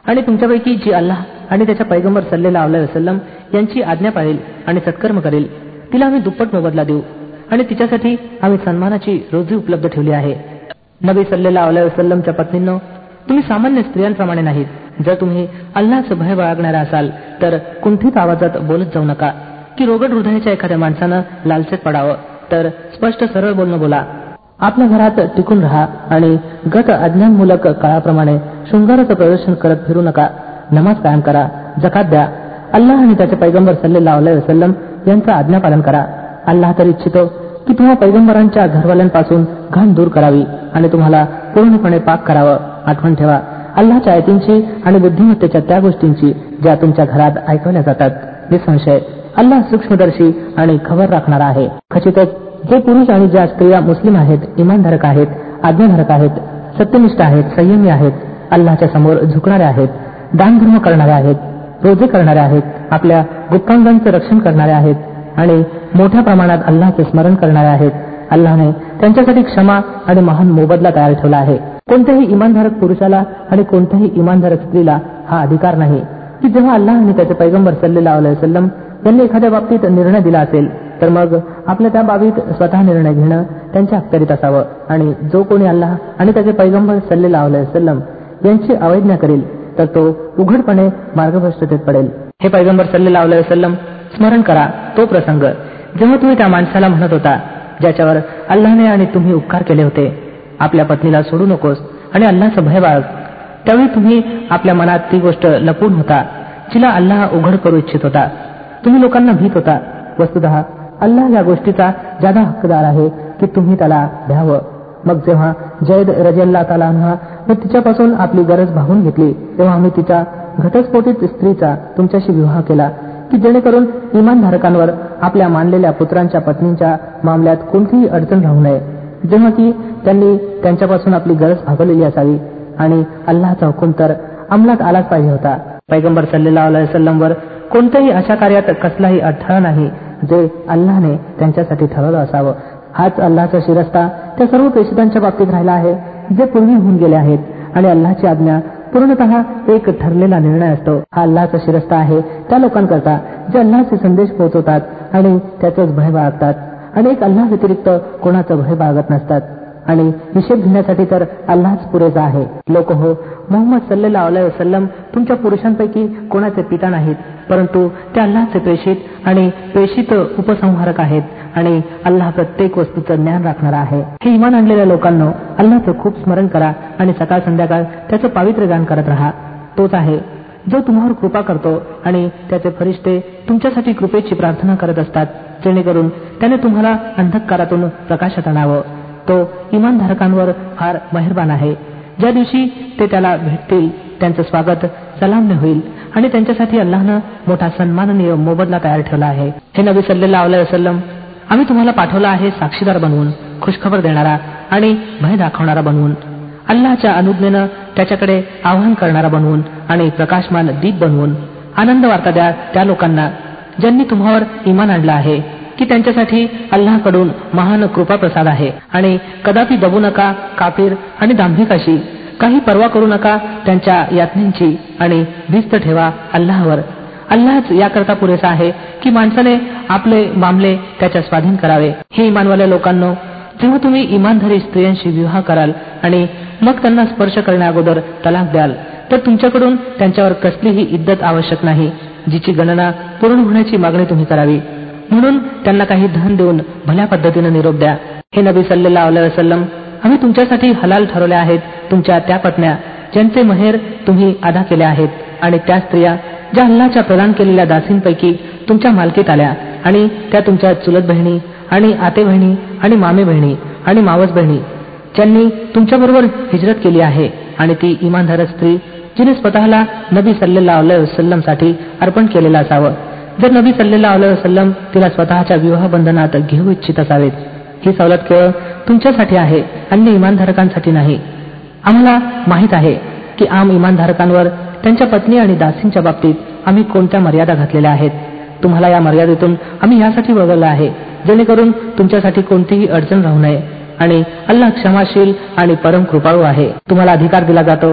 आणि तुमच्यापैकी जी अल्लाह आणि त्याच्या पैगंबर सल्लल्लाहु अलैहि वसल्लम यांची आज्ञा पाळेल आणि सत्कर्म करेल तिला आम्ही दुप्पट मोबदला देऊ आणि तिच्यासाठी आम्ही सन्मानाची रोजी उपलब्ध ठेवली आहे. नबी सल्लल्लाहु अलैहि वसल्लमच्या पत्नींनो, तुम्ही सामान्य स्त्रियांप्रमाणे नाहीत. जर तुम्ही अल्लाहचं भय बाळगणारा असाल तर कुंठित आवाजात बोलत जाऊ नका की रोगट हृदयाच्या एखाद्या माणसानं लालसेत पडावं, तर स्पष्ट सरळ बोलणं बोला. आपल्या घरात टिकून राहा आणि गत अज्ञानमूलक काळाप्रमाणे शृंगाराचं प्रदर्शन करत फिरू नका. नमाज कायम करा, जकात द्या, अल्लाह आणि त्याचे पैगंबर सल्लल्लाहु अलैहि वसल्लम यांचं आज्ञापालन करा. अल्लाह तर इच्छितो की तुम्हा पैगंबरांच्या घरवाल्यांपासून घाण दूर करावी आणि तुम्हाला पूर्णपणे पाक करावं. आठवण ठेवा अल्लाहच्या आयतींची आणि बुद्धिमत्तेच्या त्या गोष्टींची ज्या तुमच्या घरात ऐकवल्या जातात. निसंशय अल्लाह सूक्ष्मदर्शी आणि खबर राखणारा आहे. खचितच जे पुरुष आणि ज्या स्त्रिया मुस्लिम आहेत, इमानधारक आहेत, आज्ञाधारक आहेत, सत्यनिष्ठ आहेत, संयमी आहेत, अल्लाहच्या समोर झुकणारे आहेत, दानधर्म करणारे आहेत, रोजे करणारे आहेत, आपल्या गुप्तांगांचं रक्षण करणारे आहेत आणि मोठ्या प्रमाणात अल्लाहचे स्मरण करणारे आहेत, अल्लाहने त्यांच्यासाठी क्षमा आणि महान मोबदला तयार ठेवला आहे. कोणत्याही इमानधारक पुरुषाला आणि कोणत्याही इमानधारक स्त्रीला हा अधिकार नाही की जेव्हा अल्लाह आणि त्याचे पैगंबर सल्लल्लाहु अलैहि वसल्लम यांनी एखाद्या बाबतीत निर्णय दिला असेल तर मग आपल्या त्या बाबीत स्वतः निर्णय घेणं त्यांच्या अखत्यारीत असावं. आणि जो कोणी अल्लाह आणि त्याचे पैगंबर सल्लल्लाहु अलैहि वसल्लम यांची अवज्ञा करेल तर तो उघडपणे मार्गभ्रष्टतेत पडेल. हे पैगंबर सल्लल्लाहु अलैहि वसल्लम, स्मरण करा तो प्रसंग जेव्हा तुम्ही त्या माणसाला म्हणत होता ज्याच्यावर अल्लाहने आणि तुम्ही उपकार केले होते, आपल्या पत्नीला सोडू नकोस आणि अल्लाहचं भय बाळग. त्यावेळी तुम्ही आपल्या मनात ती गोष्ट लपवून होता जिला अल्लाह उघड करू इच्छित होता. तुम्ही लोकांना भीत होता. वस्तुतः अल्लाह या गोष्टीचा जादा हक्कदार आहे की तुम्ही त्याला भ्यावं. मग जेव्हा जैद रज़ियल्लाहु ताला अन्हा व तिच्यापासून आपली गरज भागून घेतली तेव्हा आम्ही तिच्या घटस्फोटित स्त्रीचा तुमच्याशी विवाह केला की जेणेकरून इमानधारकांवर आपल्या मानलेल्या पुत्रांच्या पत्नींच्या मामल्यात कोणतीही अडचण राहू नये, जेव्हा की त्यांनी त्यांच्यापासून आपली गरज भागवलेली असावी. आणि अल्लाहचा हुकूम तर अंमलात आलाच पाहिजे होता. पैगंबर सल्लल्लाहु अलैहि वसल्लम वर कोणत्याही अशा कार्यात कसलाही अडथळा नाही जे अल्लाहने त्यांच्यासाठी ठरवलं असावं. हाच अल्लाहचा शिरस्ता त्या सर्व प्रेषितांच्या बाबतीत राहिला आहे जे पूर्वी होऊन गेले आहेत. आणि अल्लाहची आज्ञा पूर्णतः एक ठरलेला निर्णय असतो. हा अल्लाहचा शिरस्ता आहे त्या लोकांकरता जे अल्लाहचे संदेश पोहोचवतात आणि त्याचंच भय बाळगतात आणि एक अल्लाह व्यतिरिक्त कोणाचं भय बाळगत नसतात. आणि हिशेब घेण्यासाठी तर अल्लाहच पुरेसा आहे. लोक हो, मोहम्मद सल्लल्लाहु अलैहि वसल्लम तुमच्या पुरुषांपैकी कोणाचे पिता नाहीत, परंतु ते अल्लाहचे प्रेषित आणि प्रेषित उपसंहारक आहेत आणि अल्लाह प्रत्येक वस्तूचं ज्ञान राखणारा आहे. हे इमान आणलेल्या लोकांनो, अल्लाहचं खूप स्मरण करा आणि सकाळ संध्याकाळ त्याचं पावित्र्य गान करत राहा. तोच आहे जो तुम्हावर कृपा करतो आणि त्याचे फरिश्ते तुमच्यासाठी कृपेची प्रार्थना करत असतात जेणेकरून त्याने तुम्हाला अंधकारातून प्रकाशात आणावं. तो इमानधारकांवर फार मेहरबान आहे. ज्या दिवशी ते त्याला भेटतील त्यांचं स्वागत सलामने होईल आणि त्यांच्यासाठी अल्लाहनं मोठा सन्माननीय मोबदला तयार ठेवला आहे. हे नबी सल्लल्लाहु अलैहि वसल्लम, आम्ही तुम्हाला पाठवला आहे साक्षीदार बनवून, खुशखबर देणारा आणि भय दाखवणारा बनवून, अल्लाहच्या अनुज्ञेनं त्याच्याकडे आवाहन करणारा बनवून आणि प्रकाशमान दीप बनवून. आनंद वार्ता द्या त्या लोकांना ज्यांनी तुम्हावर इमान आणलं आहे की त्यांच्यासाठी अल्लाहकडून महान कृपा प्रसाद आहे. आणि कदापि दबू नका काफिर आणि दांभिकाशी, काही पर्वा करू नका त्यांच्या यातनेची आणि भिस्त ठेवा अल्लाहवर. अल्लाहच याकरता पुरेसा आहे की माणसाने आपले मामले त्याच्या स्वाधीन करावे. हे इमानवाल्या लोकांनो, जेव्हा तुम्ही इमानधारी स्त्रियांशी विवाह कराल आणि मग त्यांना स्पर्श करण्या अगोदर तलाक द्याल तर तुमच्याकडून त्यांच्यावर कसलीही इद्दत आवश्यक नाही जिची गणना पूर्ण होण्याची मागणी तुम्ही करावी. म्हणून त्यांना काही धन देऊन भल्या पद्धतीने निरोप द्या. हे नबी सल्लल्लाहु अलैहि वसल्लम, आम्ही तुमच्यासाठी हलाल ठरवल्या आहेत तुमच्या त्या पत्न्या ज्यांचे महेर तुम्ही अदा केले आहेत आणि त्या स्त्रिया ज्या अल्लाहच्या प्रदान केलेल्या दासींपैकी तुमच्या मालकीत आल्या आणि त्या तुमच्या चुलत बहिणी आणि आते बहिणी आणि मामे बहिणी आणि मावस बहिणी ज्यांनी तुमच्याबरोबर हिजरत केली आहे आणि ती इमानधारक स्त्री जिने स्वतःला नबी सल्लल्लाहु अलैहि वसल्लम साठी अर्पण केलेलं असावं. जर नबी सल्लल्लाहु अलैहि वसल्लम तिला स्वतःच्या विवाह बंधनात घेऊ इच्छित असावेत, ही सवलत केवळ तुमच्यासाठी आहे, अन्य इमानधारकांसाठी नाही. आम्हाला माहित आहे की आम इमानधारकांवर त्यांच्या पत्नी आणि दासींच्या बाबतीत आम्ही कोणत्या मर्यादा घातलेल्या आहेत. तुम्हाला या मर्यादेतून आम्ही यासाठी वगळलं आहे जेणेकरून तुमच्यासाठी कोणतीही अडचण राहू नये. आणि अल्लाह क्षमाशील आणि परम कृपाळू आहे. तुम्हाला अधिकार दिला जातो की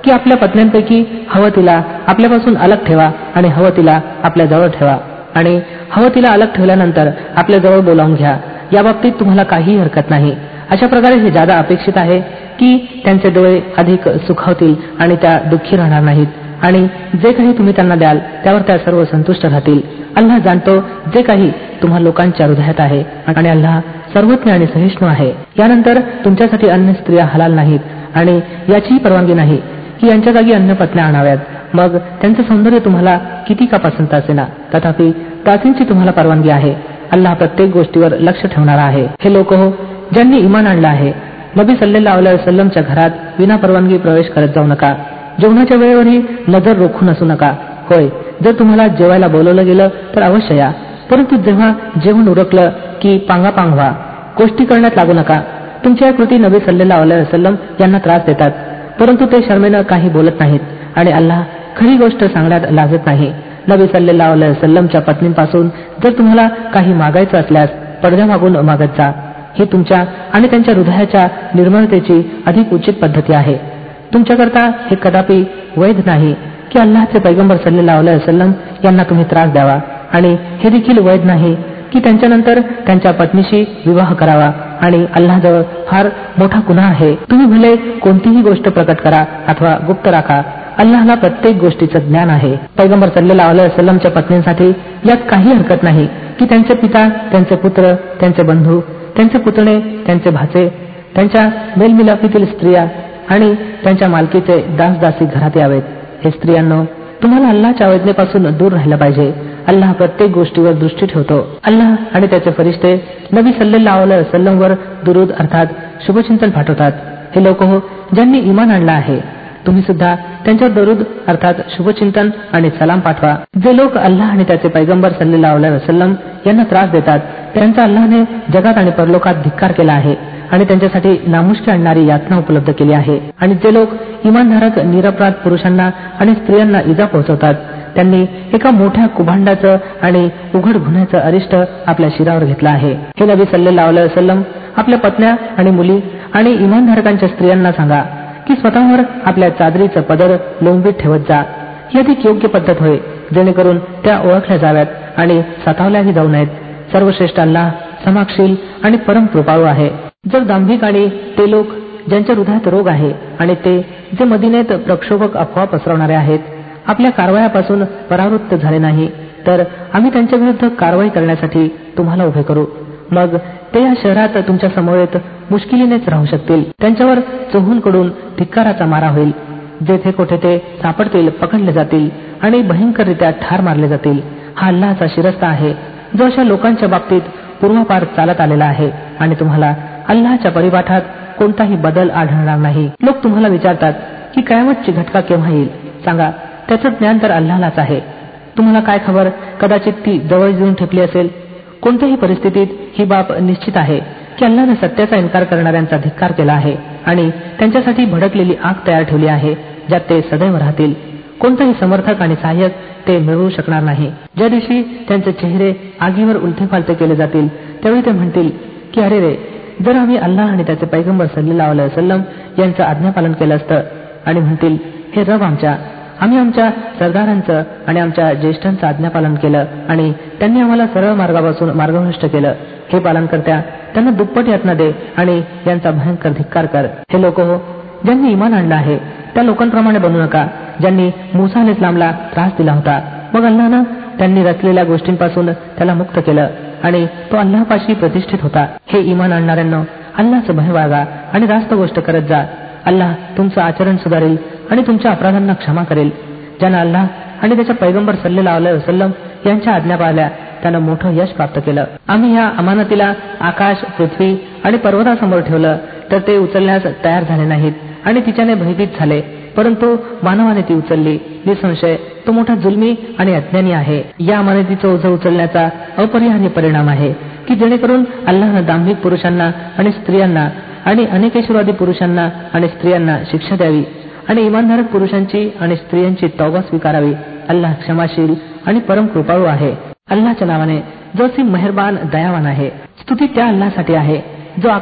की आपल्या पत्न्यांपैकी हवं तिला आपल्यापासून अलग ठेवा आणि हवं तिला आपल्या जवळ ठेवा, आणि हवं तिला अलग ठेवल्यानंतर आपल्या जवळ बोलावून घ्या. या बाबतीत तुम्हाला काहीही हरकत नाही. अशा प्रकारे हे जादा अपेक्षित आहे की त्यांचे डोळे अधिक सुखावतील आणि त्या दुःखी राहणार नाहीत, आणि जे काही तुम्ही त्यांना द्याल त्यावर त्या सर्व संतुष्ट राहतील. अल्लाह जाणतो जे काही तुम्हा लोकांच्या हृदयात आहे, आणि अल्लाह सर्वज्ञ आणि सहिष्णू आहे. यानंतर तुमच्यासाठी अन्य स्त्रिया हलाल नाहीत, आणि याचीही परवानगी नाही की यांच्या जागी अन्य पत्न्या आणाव्यात. मग त्यांचं सौंदर्य तुम्हाला किती का पसंत असेना, तथापि दासींची तुम्हाला परवानगी आहे. अल्लाह प्रत्येक गोष्टीवर लक्ष ठेवणारा आहे. हे लोक हो, ज्यांनी इमान आणलं आहे, नबी सल्लल्लाहु अलैहि वसल्लमच्या घरात विना परवानगी प्रवेश करत जाऊ नका. जेवणाच्या वेळेवरही नजर रोखून असू नका. होय, जर तुम्हाला जेवायला बोलवलं गेलं तर अवश्य या, परंतु जेव्हा जेवण उरकलं की पांगापांग व्हा. गोष्टी करण्यात लागू नका. तुमच्या कृती नबी सल्लल्लाहु अलैहि वसल्लम यांना त्रास देतात, परंतु ते शर्मेनं काही बोलत नाहीत, आणि अल्लाह खरी गोष्ट सांगण्यात लाजत नाही. नबी सल्लल्लाहु अलैहि वसल्लमच्या पत्नींपासून जर तुम्हाला काही मागायचं असल्यास पडद्या मागून मागत जा. ही तुमच्या आणि त्यांच्या हृदयाच्या निर्मळतेची अधिक उचित पद्धती आहे. तुमच्याकरता हे कदापि वैध नाही की अल्लाहचे पैगंबर सल्लल्लाहु अलैहि वसल्लम यांना तुम्ही त्रास द्यावा, आणि हे देखील वैध नाही की त्यांच्यानंतर त्यांच्या पत्नीशी विवाह करावा, आणि अल्लाहजवळ फार मोठा गुन्हा आहे. तुम्ही भले कोणतीही गोष्ट प्रकट करा अथवा गुप्त राखा, अल्लाहला प्रत्येक गोष्टीचं ज्ञान आहे. पैगंबर सल्लल्लाहु अलैहि वसल्लमच्या पत्नींसाठी यात काही हरकत नाही की त्यांचे पिता, त्यांचे पुत्र, त्यांचे बंधू, त्यांचे पुतणे, त्यांचे भाचे, त्यांच्या मेलमिलाफीतील स्त्रिया आणि त्यांच्या मालकीचे दासदासी घरात यावेत. हे स्त्रियांनो, तुम्हाला अल्लाहच्या आज्ञेपासून दूर राहिलं पाहिजे. अल्लाह प्रत्येक गोष्टीवर दृष्टी ठेवतो. अल्लाह आणि त्याचे फरिश्ते नबी सल्लल्लाहु अलैहि वसल्लमवर दुरूद अर्थात शुभचिंतन पाठवतात. हे लोक हो, ज्यांनी इमान आणलं आहे, तुम्ही सुद्धा त्यांच्यावर दरूद अर्थात शुभचिंतन आणि सलाम पाठवा. जे लोक अल्लाह आणि त्याचे पैगंबर सल्लल्लाहु अलैहि वसल्लम यांना त्रास देतात, त्यांचा अल्लाहने जगात आणि परलोकात धिक्कार केला आहे, आणि त्यांच्यासाठी नामुष्की आणणारी यातना उपलब्ध केली आहे. आणि जे लोक इमानधारक निरपराध पुरुषांना आणि स्त्रियांना इजा पोहोचवतात, त्यांनी एका मोठ्या कुभांडाचं आणि उघड गुन्ह्याचं अरिष्ट आपल्या शिरावर घेतलं आहे. हे नबी सल्लल्लाहु अलैहि वसल्लम आपल्या पत्न्या आणि मुली आणि इमानधारकांच्या स्त्रियांना सांगा की स्वतःवर आपल्या चादरीचं पदर लोंबीत ठेवत जा. ही अधिक योग्य पद्धत होय, जेणेकरून त्या ओळखल्या जाव्यात आणि सतावल्याही जाऊ नयेत. सर्वश्रेष्ठ अल्लाह क्षमाशील आणि परम कृपाळू आहे. जर दांभिक आणि ते लोक ज्यांच्या हृदयात रोग आहे आणि ते जे मदिनेत प्रक्षोभक अफवा पसरवणारे आहेत आपल्या कारवायापासून परावृत्त झाले नाही, तर आम्ही त्यांच्या विरुद्ध कारवाई करण्यासाठी तुम्हाला उभे करू. मग ते या शहरात तुमच्या समवेत मुश्किलीनेच राहू शकतील. त्यांच्यावर चोहूंकडून धिक्काराचा मारा होईल. जेथे कोठे ते सापडतील पकडले जातील आणि भयंकररित्या ठार मारले जातील. हा अल्लाहचा शिरस्ता आहे, जो अशा लोकांच्या बाबतीत पूर्वापार चालत आलेला आहे, आणि तुम्हाला अल्लाहच्या परिपाठात कोणताही बदल आढळणार नाही. लोक तुम्हाला विचारतात की कयामतची घटका केव्हा येईल. सांगा, त्याचं ज्ञान तर अल्लाहलाच आहे. तुम्हाला काय खबर, कदाचित ती जवळ येऊन ठेपली असेल. कोणत्याही परिस्थितीत ही बाब निश्चित आहे की अल्लाहने सत्याचा इन्कार करणाऱ्यांचा धिक्कार केला आहे आणि त्यांच्यासाठी भडकलेली आग तयार ठेवली आहे, ज्यात ते सदैव राहतील. कोणताही समर्थक आणि सहाय्यक ते मिळवू शकणार नाही. ज्या दिवशी त्यांचे चेहरे आगीवर उलथेपालथे केले जातील, त्यावेळी ते म्हणतील की अरे रे, जर आम्ही अल्लाह आणि त्याचे पैगंबर सल्लल्लाहु अलैहि वसल्लम यांचं आज्ञापालन केलं असतं. आणि म्हणतील, हे रब आमच्या, आम्ही आमच्या सरदारांचं आणि आमच्या ज्येष्ठांचं आज्ञापालन केलं आणि त्यांनी आम्हाला सरळ मार्गापासून मार्गभ्रष्ट केलं. हे पालनकर्त्या, त्यांना दुप्पट यातना दे आणि यांचा भयंकर धिक्कार कर. हे लोक हो, ज्यांनी इमान आणलं आहे त्या लोकांप्रमाणे बनू नका ज्यांनी मूसा अलैहिस्सलामला त्रास दिला होता. मग अल्लाहनं त्यांनी रचलेल्या गोष्टींपासून त्याला मुक्त केलं आणि तो अल्लाहपाशी प्रतिष्ठित होता. हे इमान आणणाऱ्यांनो, अल्लाहचं भय बाळगा आणि रास्त गोष्ट करत जा. अल्लाह तुमचं आचरण सुधारेल आणि तुमच्या अपराधांना क्षमा करेल. ज्यानं अल्लाह आणि त्याच्या पैगंबर सल्लल्लाहु अलैहि वसल्लम यांच्या आज्ञा पाळल्या त्यानं मोठं यश प्राप्त केलं. आम्ही या अमानतीला आकाश, पृथ्वी आणि पर्वतासमोर ठेवलं, तर ते उचलण्यास तयार झाले नाहीत आणि तिच्याने भयभीत झाले, परंतु मानवाने ती उचलली. निसंशय तो मोठा जुलमी आणि अज्ञानी आहे. या अमानतीचं ओझं उचलण्याचा अपरिहार्य परिणाम आहे की जेणेकरून अल्लाहनं दांभिक पुरुषांना आणि स्त्रियांना आणि अनेकेश्वरवादी पुरुषांना आणि स्त्रियांना शिक्षा द्यावी आणि इमानधारक पुरुषांची आणि स्त्रियांची तौबा स्वीकारावी. अल्लाह क्षमाशील आणि परम कृपाळू आहे. अल्लाहच्या नावाने, जो असीम मेहरबान दयावान आहे. स्तुती त्या अल्लाहसाठी आहे जो आकाश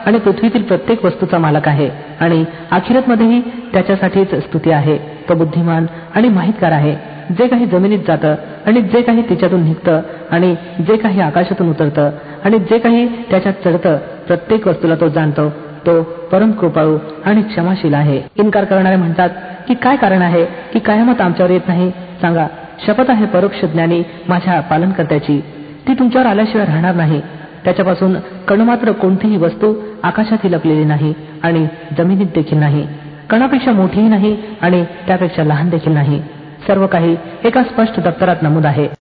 आणि पृथ्वीतील प्रत्येक वस्तूचा मालक आहे आणि आखिरतमध्येही त्याच्यासाठीच स्तुती आहे. तो बुद्धिमान आणि माहितगार आहे. जे काही जमिनीत जातं आणि जे काही तिच्यातून निघतं आणि जे काही आकाशातून उतरतं आणि जे काही त्याच्यात चढतं, प्रत्येक वस्तूला तो जाणतो. तो परम कृपाळू आणि क्षमाशील आहे. इन्कार करणारे म्हणतात की काय कारण आहे की कयामत आमच्यावर येत नाही. सांगा, शपथ आहे परोक्ष ज्ञानी माझ्या पालनकर्त्याची, ती तुमच्यावर आल्याशिवाय राहणार नाही. त्याच्यापासून कणमात्र कोणतीही वस्तू आकाशात लपलेली नाही आणि जमिनीत देखील नाही, कणापेक्षा मोठीही नाही आणि त्यापेक्षा लहान देखील नाही. सर्व काही एका स्पष्ट दप्तरात नमूद आहे.